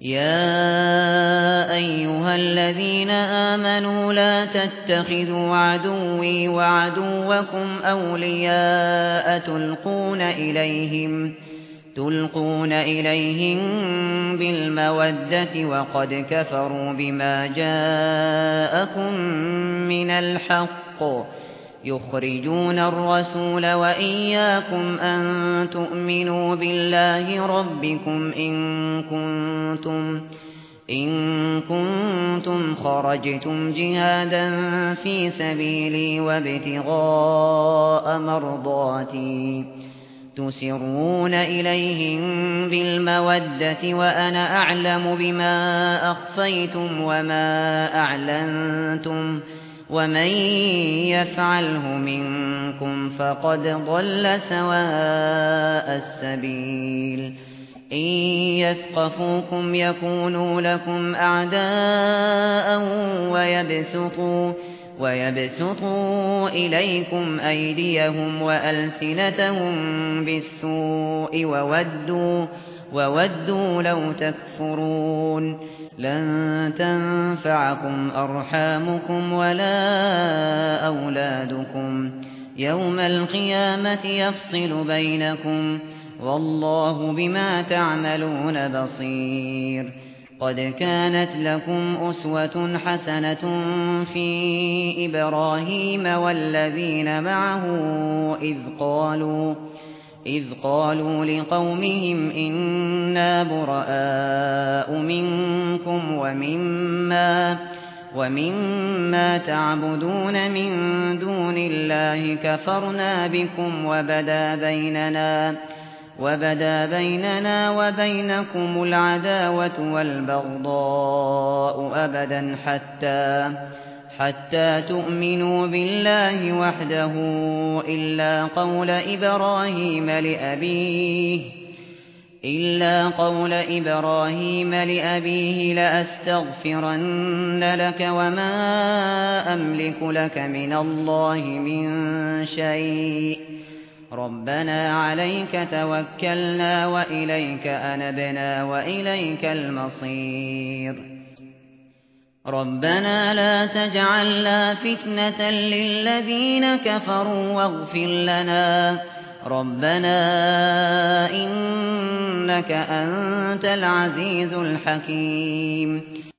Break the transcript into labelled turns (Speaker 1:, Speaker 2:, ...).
Speaker 1: يا أيها الذين آمنوا لا تتخذوا عدوي وعدوكم أولياء تلقون إليهم بالمودة وقد كفروا بما جاءكم من الحق يخرجون الرسول وإياكم أن تؤمنوا بالله ربكم إن كنتم خرجتم جهادا في سبيلي وابتغاء مرضاتي تسرون إليهم بالمودة وأنا أعلم بما أخفيتم وما أعلنتم ومن يفعله منكم فقد ضل سواء السبيل إن يثقفوكم يكونوا لكم أعداء ويبسطوا إليكم أيديهم وألسنتهم بالسوء وودوا لو تكفرون لن تنفعكم أرحامكم ولا أولادكم يوم القيامة يفصل بينكم والله بما تعملون بصير قد كانت لكم أسوة حسنة في إبراهيم والذين معه إذ قالوا لقومهم إنا براء منكم ومما تعبدون من دون الله كفرنا بكم وبدا بيننا وبينكم العداوة والبغضاء أبدا حتى تؤمنوا بالله وحده إلا قول إبراهيم لأبيه لأستغفرن لك وما أملك لك من الله من شيء ربنا عليك توكلنا وإليك أنبنا وإليك المصير ربنا لا تجعلنا فتنة للذين كفروا واغفر لنا ربنا إنك أنت العزيز الحكيم